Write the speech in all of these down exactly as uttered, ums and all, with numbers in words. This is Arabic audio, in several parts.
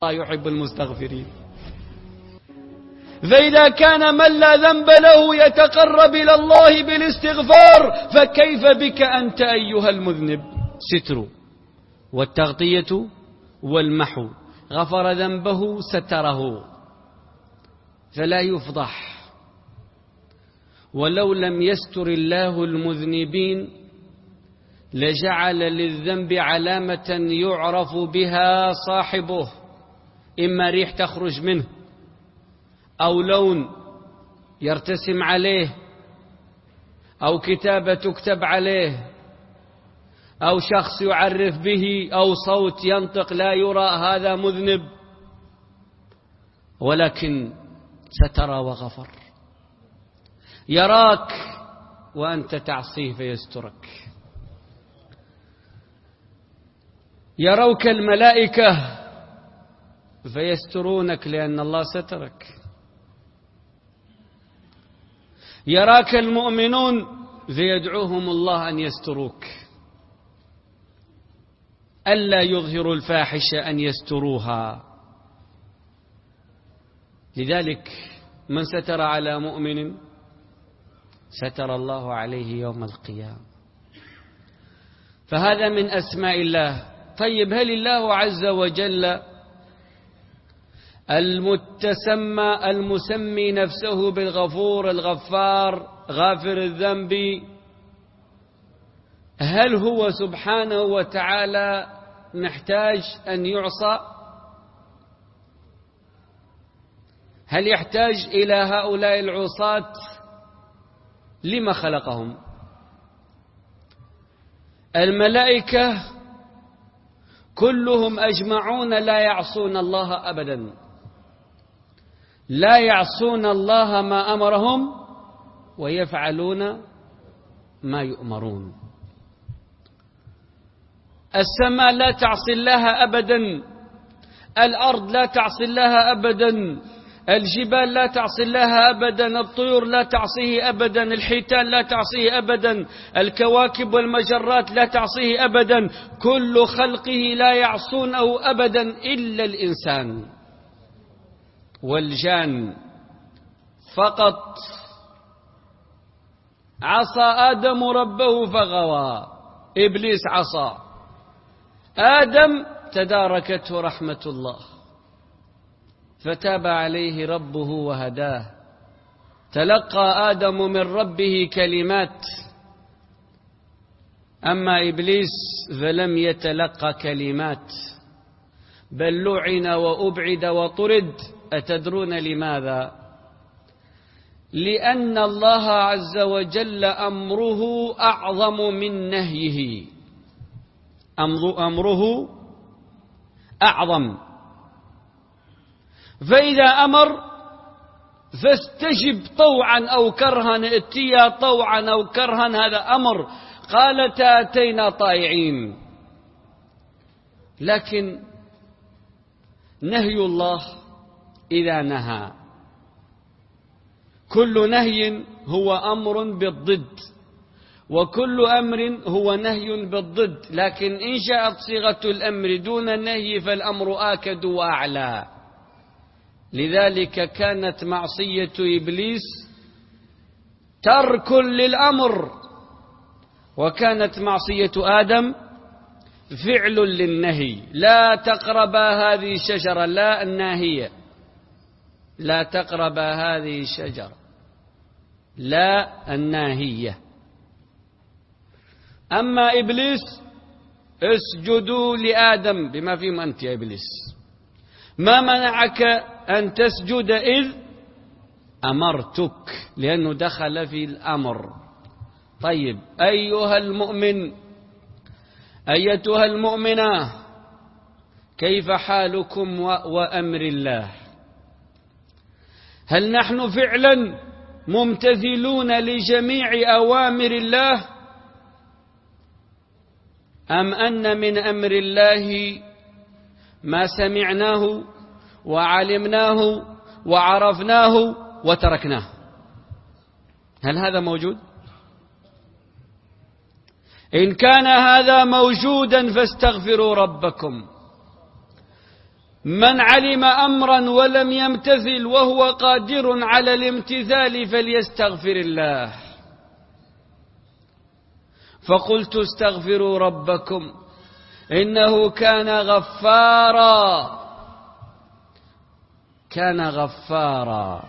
الله يحب المستغفرين. فإذا كان من لا ذنب له يتقرب إلى الله بالاستغفار، فكيف بك أنت أيها المذنب؟ ستر والتغطية والمحو. غفر ذنبه ستره فلا يفضح. ولو لم يستر الله المذنبين لجعل للذنب علامة يعرف بها صاحبه، إما ريح تخرج منه، أو لون يرتسم عليه، أو كتابة تكتب عليه، أو شخص يعرف به، أو صوت ينطق لا يرى هذا مذنب. ولكن ستر وغفر. يراك وأنت تعصيه فيسترك. يروك الملائكة فيسترونك لأن الله سترك. يراك المؤمنون فيدعوهم الله أن يستروك، ألا يظهروا الفاحشة أن يستروها. لذلك من ستر على مؤمن ستر الله عليه يوم القيامة. فهذا من أسماء الله. طيب، هل الله عز وجل المتسمى المسمي نفسه بالغفور الغفار غافر الذنب، هل هو سبحانه وتعالى محتاج أن يعصى؟ هل يحتاج إلى هؤلاء العصاة؟ لما خلقهم؟ الملائكة كلهم أجمعون لا يعصون الله أبدا، لا يعصون الله ما أمرهم ويفعلون ما يؤمرون. السماء لا تعصي الله أبدا، الأرض لا تعصي الله أبدا، الجبال لا تعصي الله أبدا، الطيور لا تعصيه أبدا، الحيتان لا تعصيه أبدا، الكواكب والمجرات لا تعصيه أبدا. كل خلقه لا يعصونه أبدا إلا الإنسان والجان فقط. عصى آدم ربه فغوى، إبليس عصى آدم تداركته رحمة الله فتاب عليه ربه وهداه. تلقى آدم من ربه كلمات، أما إبليس فلم يتلقى كلمات بل لعن وأبعد وطرد. أتدرون لماذا؟ لأن الله عز وجل أمره أعظم من نهيه. أمره أعظم، فإذا أمر فاستجب طوعا أو كرها، ائتيا طوعا أو كرها، هذا أمر. قالت أتينا طائعين. لكن نهي الله إذا نهى، كل نهي هو أمر بالضد، وكل أمر هو نهي بالضد. لكن إن جاءت صيغة الأمر دون النهي فالأمر آكد وأعلى. لذلك كانت معصية إبليس ترك للأمر، وكانت معصية آدم فعل للنهي. لا تقربا هذه الشجرة، لا الناهية، لا تقربا هذه الشجرة، لا الناهية. أما إبليس اسجدوا لآدم، بما فيهم أنت يا إبليس، ما منعك أن تسجد إذ أمرتك، لأنه دخل في الأمر. طيب، أيها المؤمن، أيتها المؤمنة، كيف حالكم وأمر الله؟ هل نحن فعلا ممتثلون لجميع أوامر الله، أم أن من أمر الله ما سمعناه وعلمناه وعرفناه وتركناه؟ هل هذا موجود؟ إن كان هذا موجودا فاستغفروا ربكم. من علم أمرا ولم يمتثل وهو قادر على الامتثال فليستغفر الله. فقلت استغفروا ربكم إنه كان غفارا كان غفارا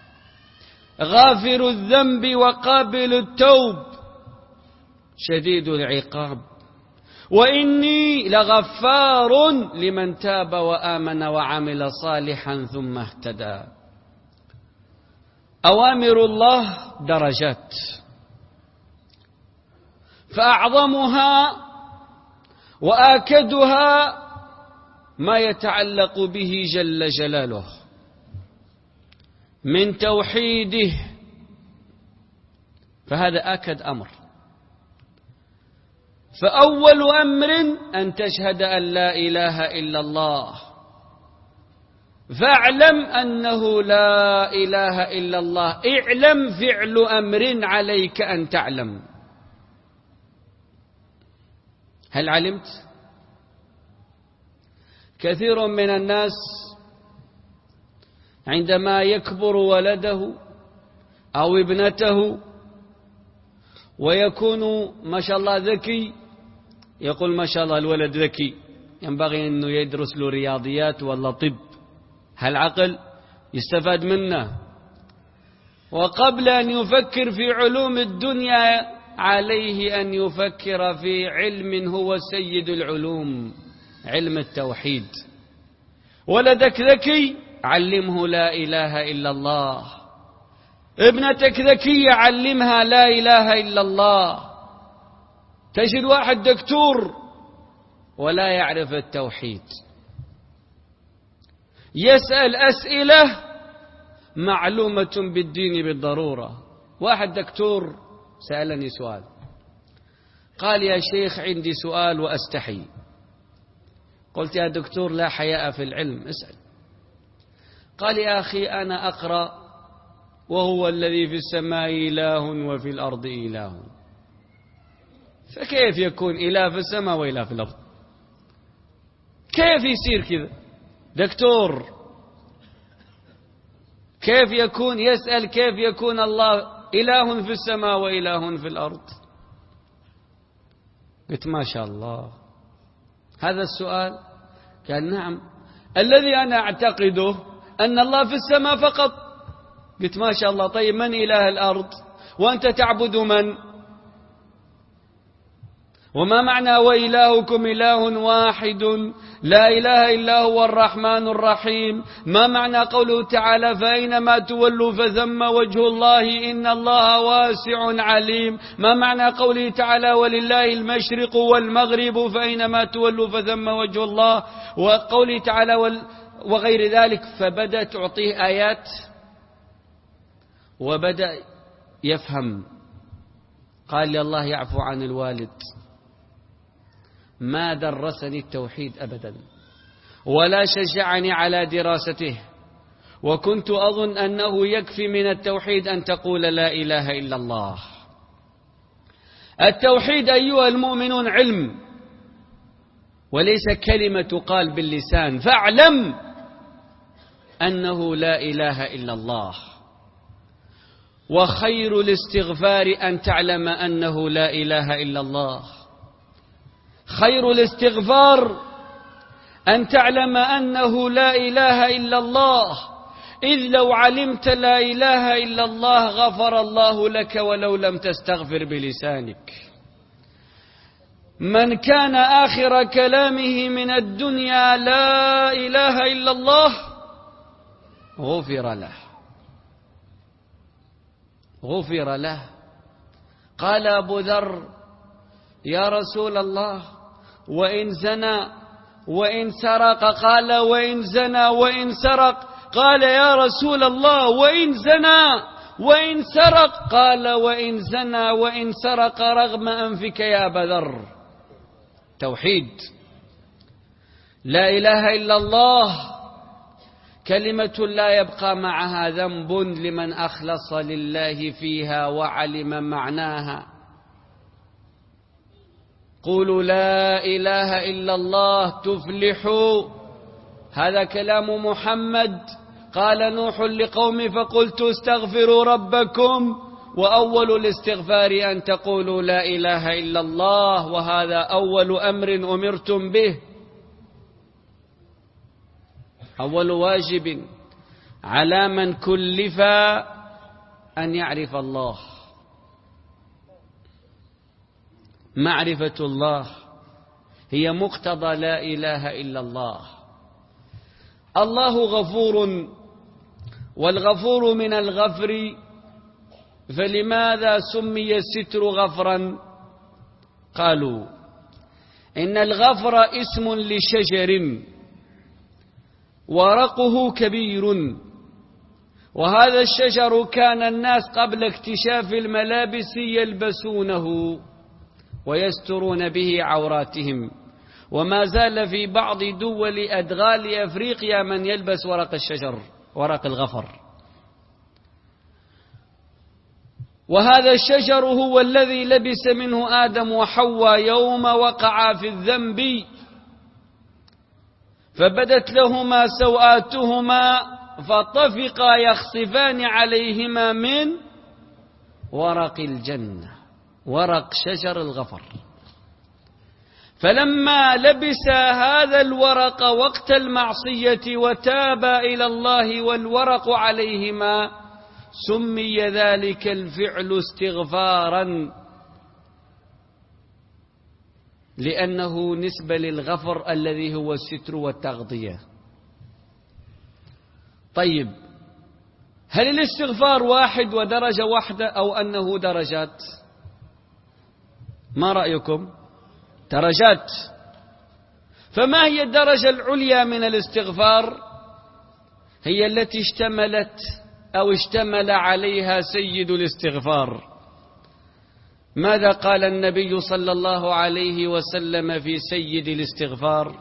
غافر الذنب وقابل التوب شديد العقاب وإني لغفار لمن تاب وآمن وعمل صالحا ثم اهتدى. أوامر الله درجات، فأعظمها وآكدها ما يتعلق به جل جلاله من توحيده، فهذا آكد أمر. فأول أمر أن تشهد أن لا إله إلا الله، فاعلم أنه لا إله إلا الله. اعلم فعل أمر عليك أن تعلم. هل علمت؟ كثير من الناس عندما يكبر ولده أو ابنته ويكون ما شاء الله ذكي يقول ما شاء الله الولد ذكي، ينبغي أنه يدرس له رياضيات ولا طب، هالعقل يستفاد منه. وقبل أن يفكر في علوم الدنيا عليه أن يفكر في علم هو سيد العلوم، علم التوحيد. ولدك ذكي علمه لا إله إلا الله، ابنتك ذكية علمها لا إله إلا الله. تجد واحد دكتور ولا يعرف التوحيد، يسأل أسئلة معلومة بالدين بالضرورة. واحد دكتور سألني سؤال، قال يا شيخ عندي سؤال وأستحي. قلت يا دكتور لا حياء في العلم، اسأل. قال يا أخي أنا أقرأ وهو الذي في السماء إله وفي الأرض إله، فكيف يكون إله في السماء وإله في الأرض؟ كيف يصير كذا دكتور؟ كيف يكون؟ يسأل كيف يكون الله إله في السماء وإله في الأرض؟ قلت ما شاء الله هذا السؤال؟ قال نعم، الذي أنا أعتقده أن الله في السماء فقط. قلت ما شاء الله، طيب من إله الأرض؟ وأنت تعبد من؟ وما معنى وإلهكم إله واحد لا إله إلا هو الرحمن الرحيم؟ ما معنى قوله تعالى فأينما تولوا فثم وجه الله إن الله واسع عليم؟ ما معنى قوله تعالى ولله المشرق والمغرب فأينما تولوا فثم وجه الله؟ وقوله تعالى وغير ذلك. فبدأ تعطيه آيات وبدأ يفهم. قال لي الله يعفو عن الوالد، ما درسني التوحيد أبدا ولا شجعني على دراسته، وكنت أظن أنه يكفي من التوحيد أن تقول لا إله إلا الله. التوحيد أيها المؤمنون علم وليس كلمة تقال باللسان، فاعلم أنه لا إله إلا الله. وخير الاستغفار أن تعلم أنه لا إله إلا الله. خير الاستغفار أن تعلم أنه لا إله إلا الله، إذ لو علمت لا إله إلا الله غفر الله لك ولو لم تستغفر بلسانك. من كان آخر كلامه من الدنيا لا إله إلا الله غفر له غفر له. قال أبو ذر يا رسول الله وإن زنى وإن سرق؟ قال وإن زنى وإن سرق. قال يا رسول الله وإن زنى وإن سرق؟ قال وإن زنى وإن سرق رغم أنفك يا أبا ذر. توحيد لا إله إلا الله كلمة لا يبقى معها ذنب لمن أخلص لله فيها وعلم معناها. قولوا لا إله إلا الله تفلحوا هذا كلام محمد. قال نوح لقومه فقلت استغفروا ربكم، وأول الاستغفار أن تقولوا لا إله إلا الله، وهذا أول أمر أمرتم به، أول واجب على من كلف أن يعرف الله. معرفة الله هي مقتضى لا إله إلا الله. الله غفور، والغفور من الغفر، فلماذا سمي الستر غفرا؟ قالوا إن الغفر اسم لشجر ورقه كبير، وهذا الشجر كان الناس قبل اكتشاف الملابس يلبسونه ويسترون به عوراتهم، وما زال في بعض دول أدغال أفريقيا من يلبس ورق الشجر، ورق الغفر. وهذا الشجر هو الذي لبس منه آدم وحواء يوم وقعا في الذنب، فبدت لهما سوآتهما فطفقا يخصفان عليهما من ورق الجنة، ورق شجر الغفر. فلما لبس هذا الورق وقت المعصية وتاب إلى الله والورق عليهما، سمي ذلك الفعل استغفارا، لأنه نسبة للغفر الذي هو الستر والتغطية. طيب، هل الاستغفار واحد ودرجة واحدة أو أنه درجات؟ ما رأيكم؟ درجات. فما هي الدرجة العليا من الاستغفار؟ هي التي اشتملت أو اشتمل عليها سيد الاستغفار. ماذا قال النبي صلى الله عليه وسلم في سيد الاستغفار؟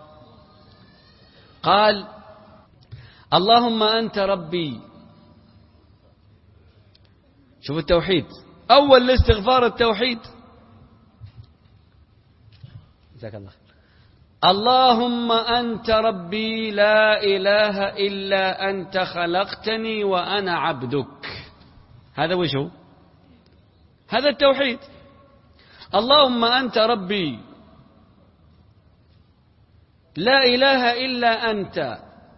قال: اللهم أنت ربي. شوف التوحيد، أول الاستغفار التوحيد. جزاك الله خير. اللهم أنت ربي لا إله إلا أنت خلقتني وأنا عبدك. هذا وجهه، هذا التوحيد. اللهم أنت ربي لا إله إلا أنت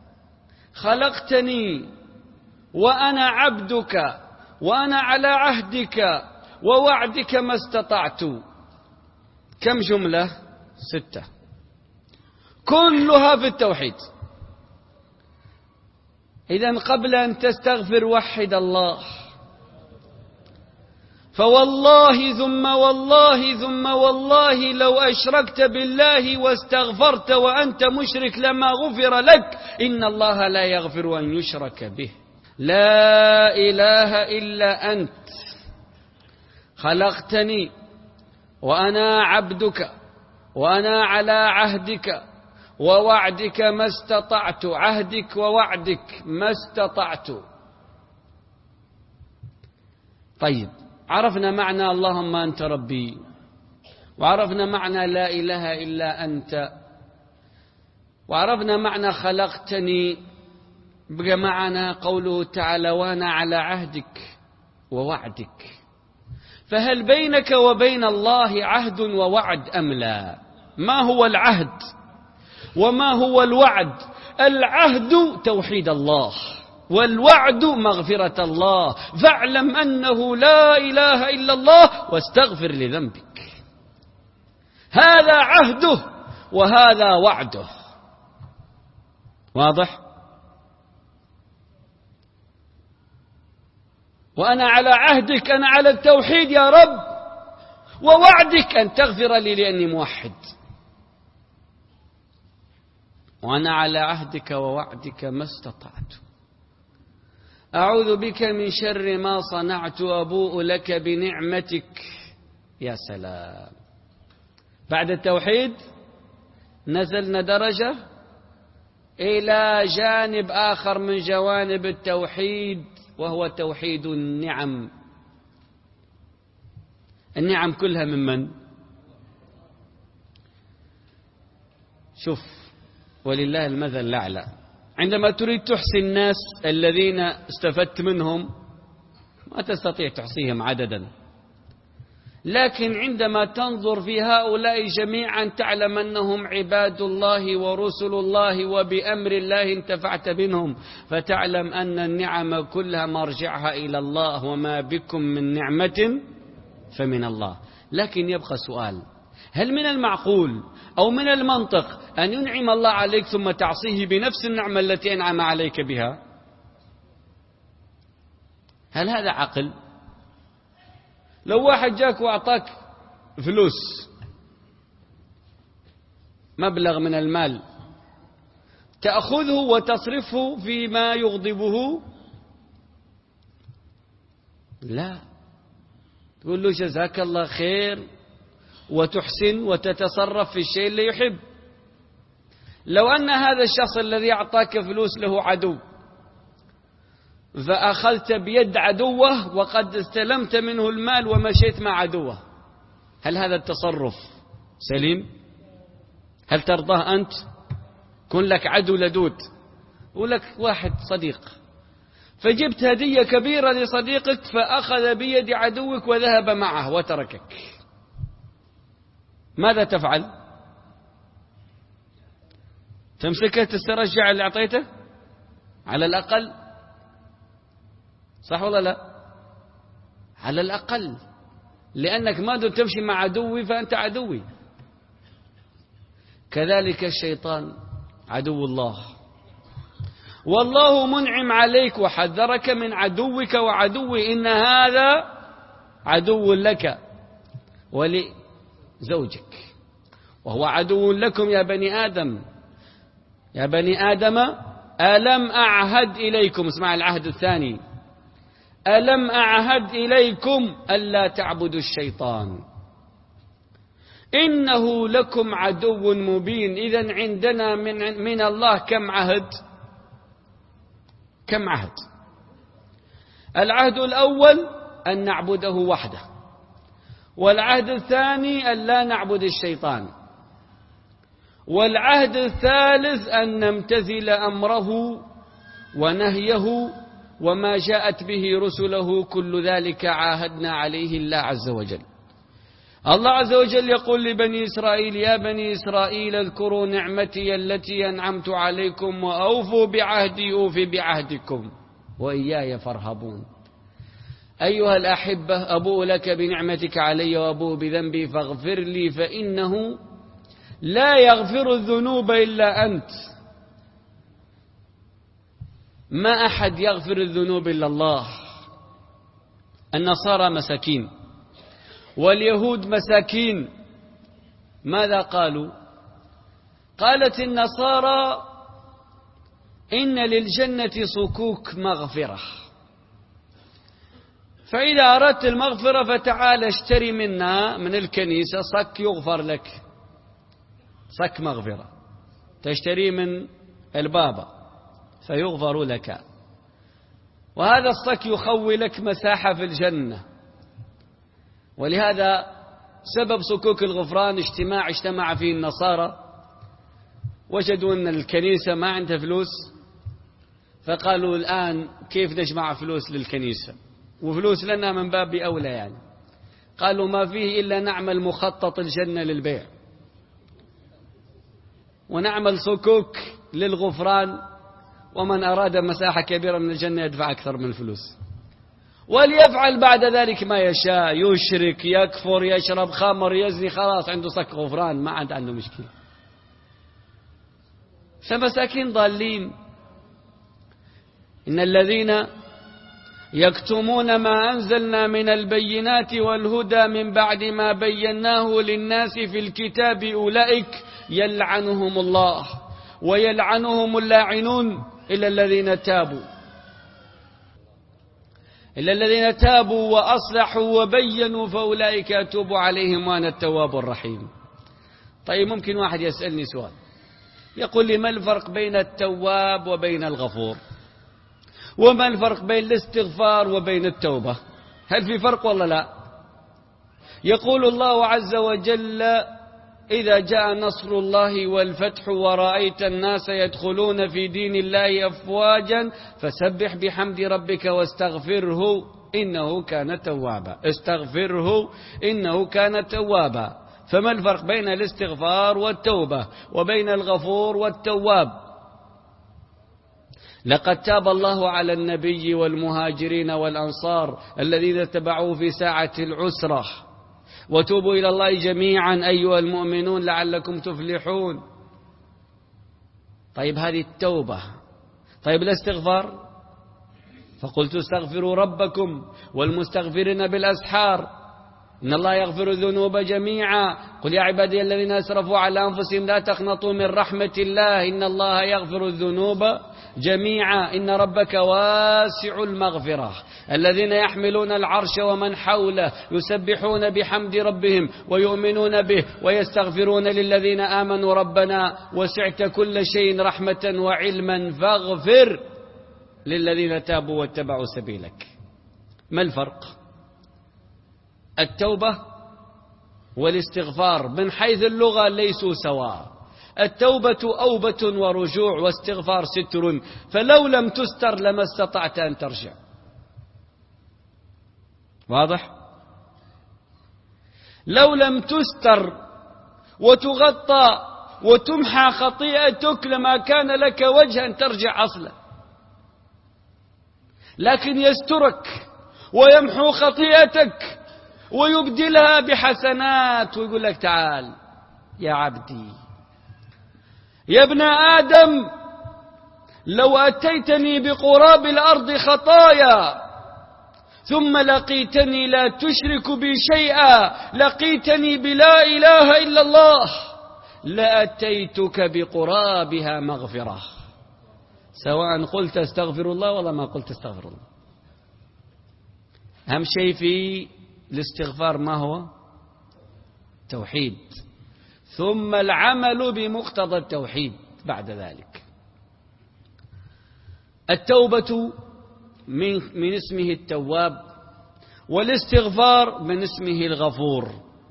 خلقتني وأنا عبدك وأنا على عهدك ووعدك ما استطعت. كم جملة؟ ستة، كلها في التوحيد. إذن قبل أن تستغفر وحد الله، فوالله ثم والله ثم والله لو أشركت بالله واستغفرت وأنت مشرك لما غفر لك، إن الله لا يغفر أن يشرك به. لا إله إلا أنت خلقتني وأنا عبدك وأنا على عهدك ووعدك ما استطعت. عهدك ووعدك ما استطعت. طيب، عرفنا معنى اللهم أنت ربي، وعرفنا معنى لا إله إلا أنت، وعرفنا معنى خلقتني. بقى معنا قوله تعالى وأنا على عهدك ووعدك. فهل بينك وبين الله عهد ووعد أم لا؟ ما هو العهد وما هو الوعد؟ العهد توحيد الله، والوعد مغفرة الله. فاعلم أنه لا إله إلا الله واستغفر لذنبك. هذا عهده وهذا وعده. واضح؟ وأنا على عهدك، أنا على التوحيد يا رب، ووعدك أن تغفر لي لأني موحد. وأنا على عهدك ووعدك ما استطعت. أعوذ بك من شر ما صنعت، أبوء لك بنعمتك. يا سلام. بعد التوحيد نزلنا درجة إلى جانب آخر من جوانب التوحيد، وهو توحيد النعم. النعم كلها من من؟ شوف، ولله المثل الأعلى. عندما تريد تحصي الناس الذين استفدت منهم ما تستطيع تحصيهم عددا، لكن عندما تنظر في هؤلاء جميعا تعلم أنهم عباد الله ورسل الله وبأمر الله انتفعت منهم، فتعلم أن النعم كلها مرجعها إلى الله، وما بكم من نعمة فمن الله. لكن يبقى سؤال: هل من المعقول أو من المنطق أن ينعم الله عليك ثم تعصيه بنفس النعمة التي أنعم عليك بها؟ هل هذا عقل؟ لو واحد جاك وأعطاك فلوس، مبلغ من المال، تأخذه وتصرفه فيما يغضبه؟ لا، تقول له جزاك الله خير وتحسن وتتصرف في الشيء اللي يحب. لو أن هذا الشخص الذي أعطاك فلوس له عدو، فأخذت بيد عدوه وقد استلمت منه المال ومشيت مع عدوه، هل هذا التصرف سليم؟ هل ترضاه أنت؟ كن لك عدو لدود ولك واحد صديق، فجبت هدية كبيرة لصديقك فأخذ بيد عدوك وذهب معه وتركك، ماذا تفعل؟ تمسكه تسترجع اللي أعطيته على الأقل، صح ولا لا؟ على الأقل، لأنك ما دمت تمشي مع عدوي فأنت عدوي. كذلك الشيطان عدو الله، والله منعم عليك وحذرك من عدوك وعدوي، إن هذا عدو لك ولزوجك وهو عدو لكم يا بني آدم. يا بني آدم ألم أعهد إليكم، اسمع العهد الثاني، ألم أعهد إليكم ألا تعبدوا الشيطان إنه لكم عدو مبين. إذن عندنا من, من الله كم عهد؟ كم عهد؟ العهد الأول أن نعبده وحده، والعهد الثاني أن لا نعبد الشيطان، والعهد الثالث أن نمتثل أمره ونهيه وما جاءت به رسله، كل ذلك عاهدنا عليه الله عز وجل. الله عز وجل يقول لبني إسرائيل: يا بني إسرائيل اذكروا نعمتي التي أنعمت عليكم وأوفوا بعهدي أوف بعهدكم وإياي فارهبون. أيها الأحبة، أبوء لك بنعمتك علي وأبوء بذنبي فاغفر لي، فإنه لا يغفر الذنوب إلا أنت. ما أحد يغفر الذنوب إلا الله. النصارى مساكين واليهود مساكين. ماذا قالوا؟ قالت النصارى: إن للجنة صكوك مغفرة، فإذا أردت المغفرة فتعال اشتري منا من الكنيسة صك يغفر لك، صك مغفرة تشتري من البابا فيغفر لك، وهذا الصك يخوي لك مساحة في الجنة. ولهذا سبب صكوك الغفران اجتماع اجتمع فيه النصارى، وجدوا أن الكنيسة ما عندها فلوس، فقالوا الآن كيف نجمع فلوس للكنيسة وفلوس لنا من باب أولى يعني. قالوا ما فيه إلا نعمل مخطط الجنة للبيع ونعمل صكوك للغفران، ومن أراد مساحة كبيرة من الجنة يدفع أكثر من الفلوس، وليفعل بعد ذلك ما يشاء، يشرك يكفر يشرب خمر يزني، خلاص عنده صك غفران، ما عاد عنده مشكلة. فمساكين ضالين. إن الذين يكتمون ما أنزلنا من البينات والهدى من بعد ما بيناه للناس في الكتاب أولئك يلعنهم الله ويلعنهم اللاعنون إلا الذين تابوا إلا الذين تابوا وأصلحوا وبينوا فأولئك أتوب عليهم وأنا التواب الرحيم. طيب ممكن واحد يسألني سؤال، يقول لي: ما الفرق بين التواب وبين الغفور؟ وما الفرق بين الاستغفار وبين التوبة؟ هل في فرق ولا لا؟ يقول الله عز وجل إذا جاء نصر الله والفتح ورأيت الناس يدخلون في دين الله أفواجا فسبح بحمد ربك واستغفره إنه كان توابا. استغفره إنه كان توابا. فما الفرق بين الاستغفار والتوبة وبين الغفور والتواب؟ لقد تاب الله على النبي والمهاجرين والأنصار الذين اتبعوه في ساعة العسرة. وتوبوا إلى الله جميعا أيها المؤمنون لعلكم تفلحون. طيب هذه التوبة. طيب الاستغفار؟ فقلت استغفروا ربكم والمستغفرين بالأسحار إن الله يغفر الذنوب جميعا. قل يا عبادي الذين أسرفوا على أنفسهم لا تقنطوا من رحمة الله إن الله يغفر الذنوب جميعا إن ربك واسع المغفرة. الذين يحملون العرش ومن حوله يسبحون بحمد ربهم ويؤمنون به ويستغفرون للذين آمنوا ربنا وسعت كل شيء رحمة وعلما فاغفر للذين تابوا واتبعوا سبيلك. ما الفرق؟ التوبة والاستغفار من حيث اللغة ليسوا سواء. التوبة أوبة ورجوع واستغفار ستر، فلو لم تستر لما استطعت أن ترجع. واضح؟ لو لم تستر وتغطى وتمحى خطيئتك لما كان لك وجه أن ترجع أصلا، لكن يسترك ويمحو خطيئتك ويبدلها بحسنات ويقول لك تعال يا عبدي يا ابن آدم لو أتيتني بقراب الأرض خطايا ثم لقيتني لا تشرك بي شيئا لقيتني بلا إله إلا الله لأتيتك بقرابها مغفرة. سواء قلت استغفر الله ولا ما قلت استغفر الله. أهم شيء في الاستغفار ما هو؟ توحيد، ثم العمل بمقتضى التوحيد بعد ذلك. التوبة من, من اسمه التواب، والاستغفار من اسمه الغفور.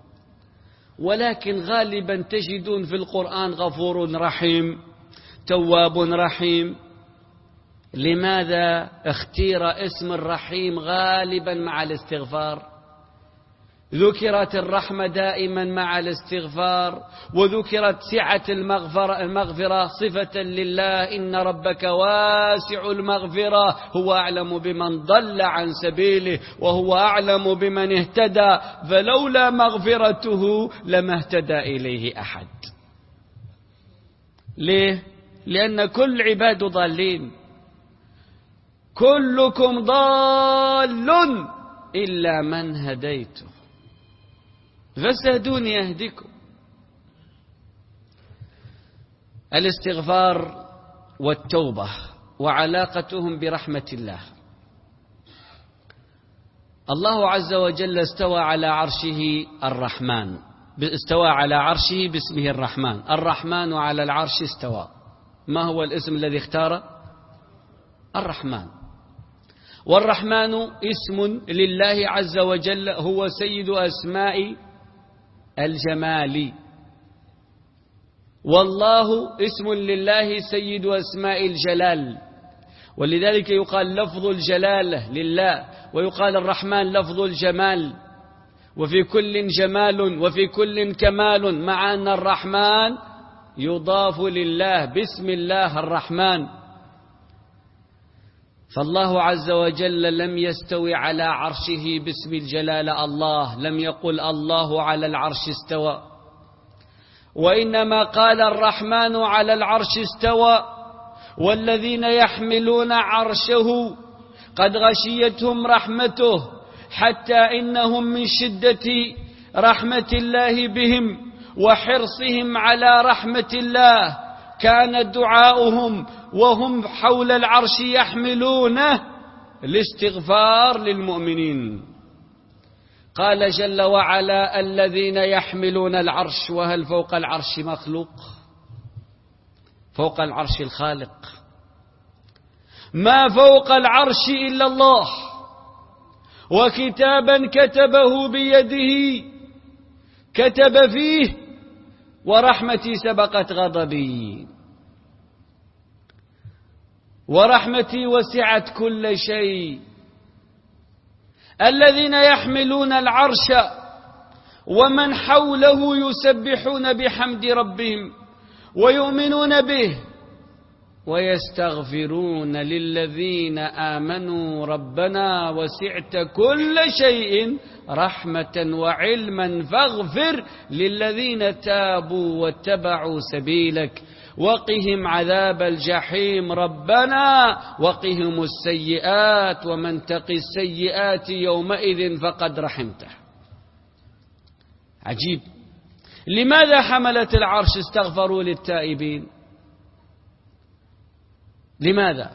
ولكن غالبا تجدون في القرآن غفور رحيم تواب رحيم. لماذا اختير اسم الرحيم غالبا مع الاستغفار؟ ذكرت الرحمة دائما مع الاستغفار، وذكرت سعة المغفرة, المغفرة صفة لله إن ربك واسع المغفرة هو أعلم بمن ضل عن سبيله وهو أعلم بمن اهتدى فلولا مغفرته لما اهتدى إليه أحد. ليه؟ لأن كل عباد ضالين، كلكم ضال إلا من هديته فاستهدوني يهدكم. الاستغفار والتوبة وعلاقتهم برحمة الله. الله عز وجل استوى على عرشه الرحمن، استوى على عرشه باسمه الرحمن. الرحمن على العرش استوى. ما هو الاسم الذي اختاره؟ الرحمن. والرحمن اسم لله عز وجل هو سيد أسماء الجمال، والله اسم لله سيد أسماء الجلال، ولذلك يقال لفظ الجلالة لله، ويقال الرحمن لفظ الجمال. وفي كل جمال وفي كل كمال، مع أن الرحمن يضاف لله باسم الله الرحمن. فالله عز وجل لم يستوي على عرشه باسم الجلالة الله، لم يقل الله على العرش استوى، وإنما قال الرحمن على العرش استوى. والذين يحملون عرشه قد غشيتهم رحمته حتى إنهم من شدة رحمة الله بهم وحرصهم على رحمة الله كان دعاؤهم وهم حول العرش يحملونه الاستغفار للمؤمنين. قال جل وعلا الذين يحملون العرش. وهل فوق العرش مخلوق؟ فوق العرش الخالق. ما فوق العرش إلا الله، وكتابا كتبه بيده كتب فيه ورحمتي سبقت غضبي، ورحمتي وسعت كل شيء. الذين يحملون العرش ومن حوله يسبحون بحمد ربهم ويؤمنون به ويستغفرون للذين آمنوا ربنا وسعت كل شيء رحمة وعلما فاغفر للذين تابوا واتبعوا سبيلك وقهم عذاب الجحيم ربنا وقهم السيئات ومن تق السيئات يومئذ فقد رحمته. عجيب. لماذا حملة العرش استغفروا للتائبين؟ لماذا؟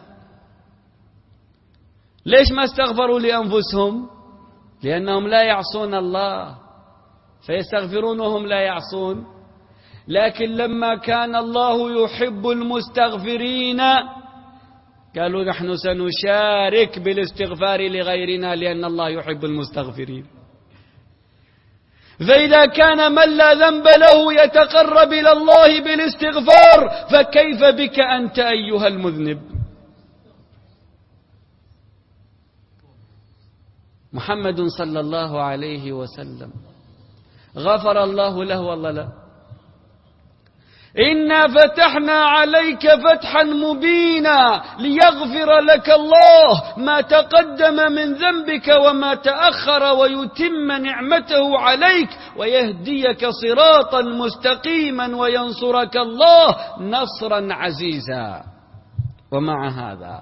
ليش ما استغفروا لأنفسهم؟ لأنهم لا يعصون الله فيستغفرون وهم لا يعصون. لكن لما كان الله يحب المستغفرين قالوا نحن سنشارك بالاستغفار لغيرنا لأن الله يحب المستغفرين. فإذا كان من لا ذنب له يتقرب إلى الله بالاستغفار فكيف بك أنت أيها المذنب؟ محمد صلى الله عليه وسلم غفر الله له والله لا. إنا فتحنا عليك فتحا مبينا ليغفر لك الله ما تقدم من ذنبك وما تأخر ويتم نعمته عليك ويهديك صراطا مستقيما وينصرك الله نصرا عزيزا. ومع هذا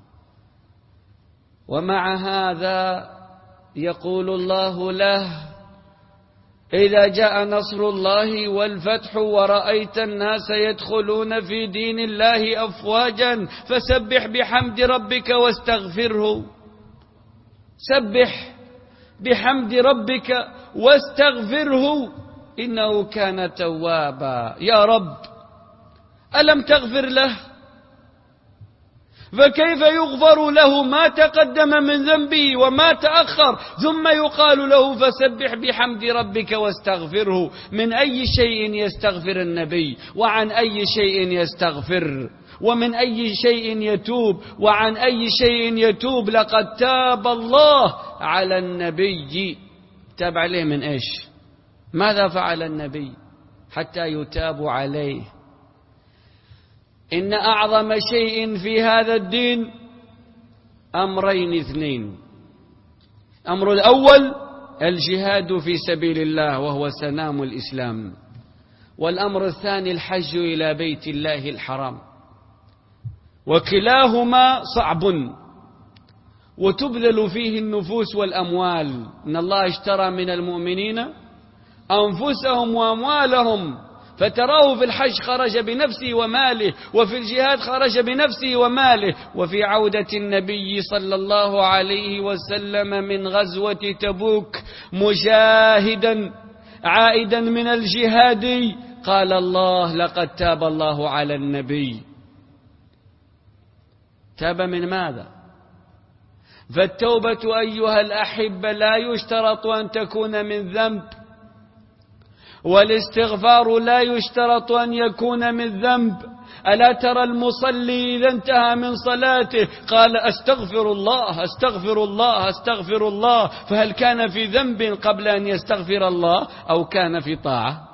ومع هذا يقول الله له إذا جاء نصر الله والفتح ورأيت الناس يدخلون في دين الله أفواجا فسبح بحمد ربك واستغفره. سبح بحمد ربك واستغفره إنه كان توابا. يا رب ألم تغفر له؟ فكيف يغفر له ما تقدم من ذنبه وما تأخر ثم يقال له فسبح بحمد ربك واستغفره؟ من أي شيء يستغفر النبي وعن أي شيء يستغفر ومن أي شيء يتوب وعن أي شيء يتوب؟ لقد تاب الله على النبي. تاب عليه من إيش؟ ماذا فعل النبي حتى يتاب عليه؟ إن أعظم شيء في هذا الدين أمرين اثنين. أمر الأول الجهاد في سبيل الله وهو سنام الإسلام، والأمر الثاني الحج إلى بيت الله الحرام، وكلاهما صعب وتبذل فيه النفوس والأموال. إن الله اشترى من المؤمنين أنفسهم وأموالهم فتراه في الحج خرج بنفسه وماله وفي الجهاد خرج بنفسه وماله. وفي عودة النبي صلى الله عليه وسلم من غزوة تبوك مجاهدا عائدا من الجهاد قال الله لقد تاب الله على النبي. تاب من ماذا؟ فالتوبة أيها الأحبة لا يشترط أن تكون من ذنب، والاستغفار لا يشترط أن يكون من ذنب. ألا ترى المصلي إذا انتهى من صلاته قال أستغفر الله أستغفر الله أستغفر الله، فهل كان في ذنب قبل أن يستغفر الله أو كان في طاعة؟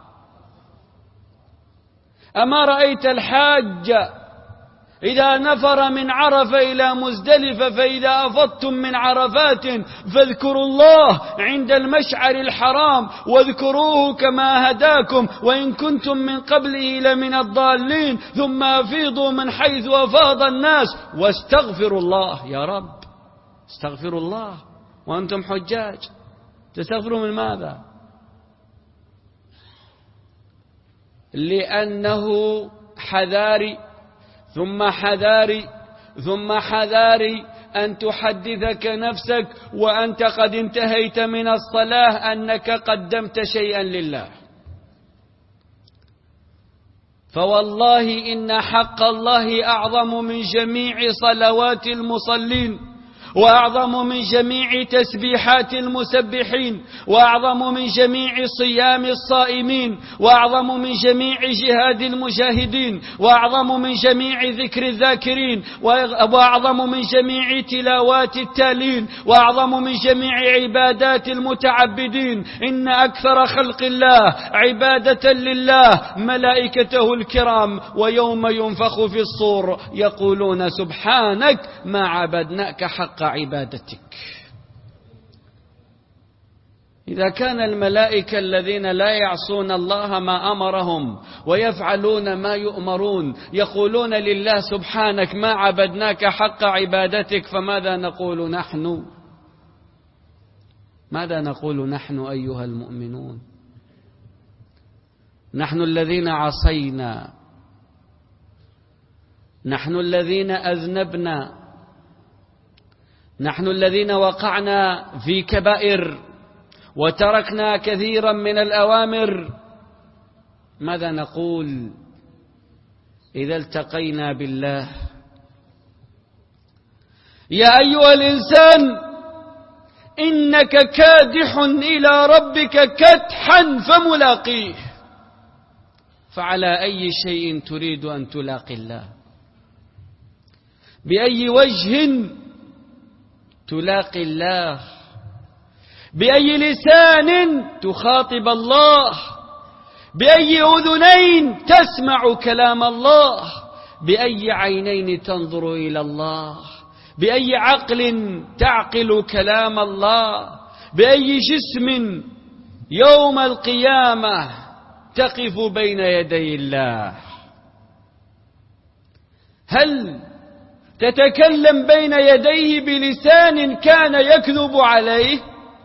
أما رأيت الحاج إذا نفر من عرفة إلى مزدلفة فإذا أفضتم من عرفات فاذكروا الله عند المشعر الحرام واذكروه كما هداكم وإن كنتم من قبله لمن الضالين ثم أفيضوا من حيث أفاض الناس واستغفروا الله. يا رب استغفروا الله وأنتم حجاج، تستغفروا من ماذا؟ لأنه حذاري ثم حذاري ثم حذاري أن تحدثك نفسك وأنت قد انتهيت من الصلاة أنك قدمت شيئا لله. فوالله إن حق الله أعظم من جميع صلوات المصلين، وأعظم من جميع تسبيحات المسبحين، وأعظم من جميع صيام الصائمين، وأعظم من جميع جهاد المجاهدين، وأعظم من جميع ذكر الذاكرين، وأعظم من جميع تلاوات التالين، وأعظم من جميع عبادات المتعبدين. إن أكثر خلق الله عبادة لله ملائكته الكرام، ويوم ينفخ في الصور يقولون سبحانك ما عبدناك حق عبادتك. إذا كان الملائكة الذين لا يعصون الله ما أمرهم ويفعلون ما يؤمرون يقولون لله سبحانك ما عبدناك حق عبادتك، فماذا نقول نحن؟ ماذا نقول نحن أيها المؤمنون؟ نحن الذين عصينا، نحن الذين أذنبنا، نحن الذين وقعنا في كبائر وتركنا كثيرا من الأوامر. ماذا نقول إذا التقينا بالله؟ يا أيها الإنسان إنك كادح إلى ربك كدحا فملاقيه. فعلى أي شيء تريد أن تلاقي الله؟ بأي وجه تلاقي الله؟ بأي لسان تخاطب الله؟ بأي أذنين تسمع كلام الله؟ بأي عينين تنظر إلى الله؟ بأي عقل تعقل كلام الله؟ بأي جسم يوم القيامة تقف بين يدي الله؟ هل تتكلم بين يديه بلسان كان يكذب عليه؟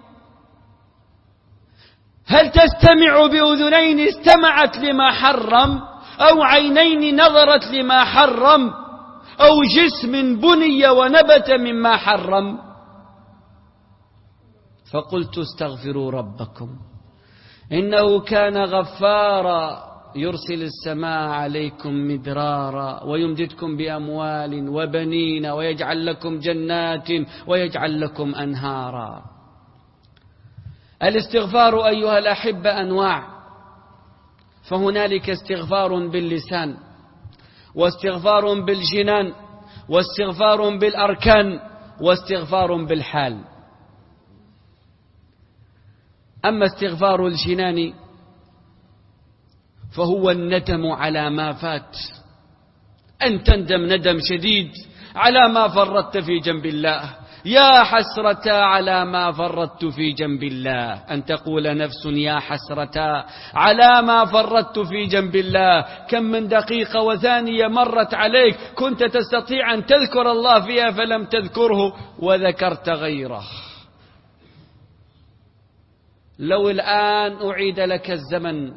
هل تستمع بأذنين استمعت لما حرم، أو عينين نظرت لما حرم، أو جسم بني ونبت مما حرم؟ فقلت استغفروا ربكم إنه كان غفارا يرسل السماء عليكم مدرارا ويمددكم بأموال وبنين ويجعل لكم جنات ويجعل لكم أنهارا. الاستغفار أيها الأحبة أنواع، فهنالك استغفار باللسان، واستغفار بالجنان، واستغفار بالأركان، واستغفار بالحال. أما استغفار الجنان فهو الندم على ما فات، أن تندم ندم شديد على ما فرطت في جنب الله. يا حسرة على ما فرطت في جنب الله، أن تقول نفس يا حسرة على ما فرطت في جنب الله. كم من دقيقة وثانية مرت عليك كنت تستطيع أن تذكر الله فيها فلم تذكره وذكرت غيره. لو الآن أعيد لك الزمن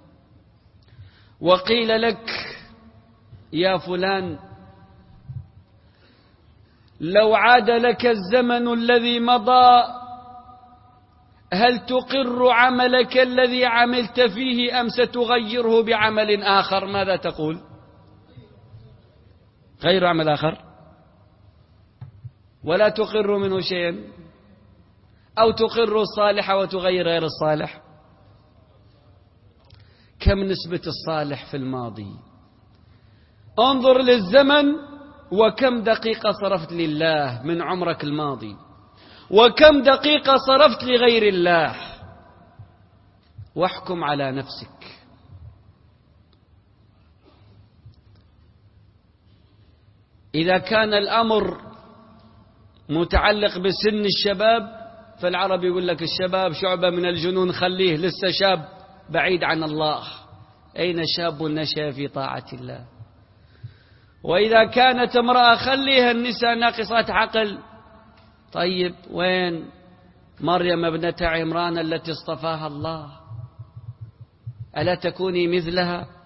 وقيل لك يا فلان لو عاد لك الزمن الذي مضى هل تقر عملك الذي عملت فيه أم ستغيره بعمل آخر؟ ماذا تقول؟ غير عمل آخر ولا تقر منه شيئا، أو تقر الصالح وتغير غير الصالح؟ كم نسبة الصالح في الماضي؟ انظر للزمن وكم دقيقة صرفت لله من عمرك الماضي، وكم دقيقة صرفت لغير الله، واحكم على نفسك. إذا كان الأمر متعلق بسن الشباب فالعرب يقول لك الشباب شعبة من الجنون، خليه لسه شاب بعيد عن الله. أين شاب نشأ في طاعة الله؟ وإذا كانت امرأة خليها النساء ناقصات عقل. طيب وين مريم ابنة عمران التي اصطفاها الله؟ ألا تكوني مثلها؟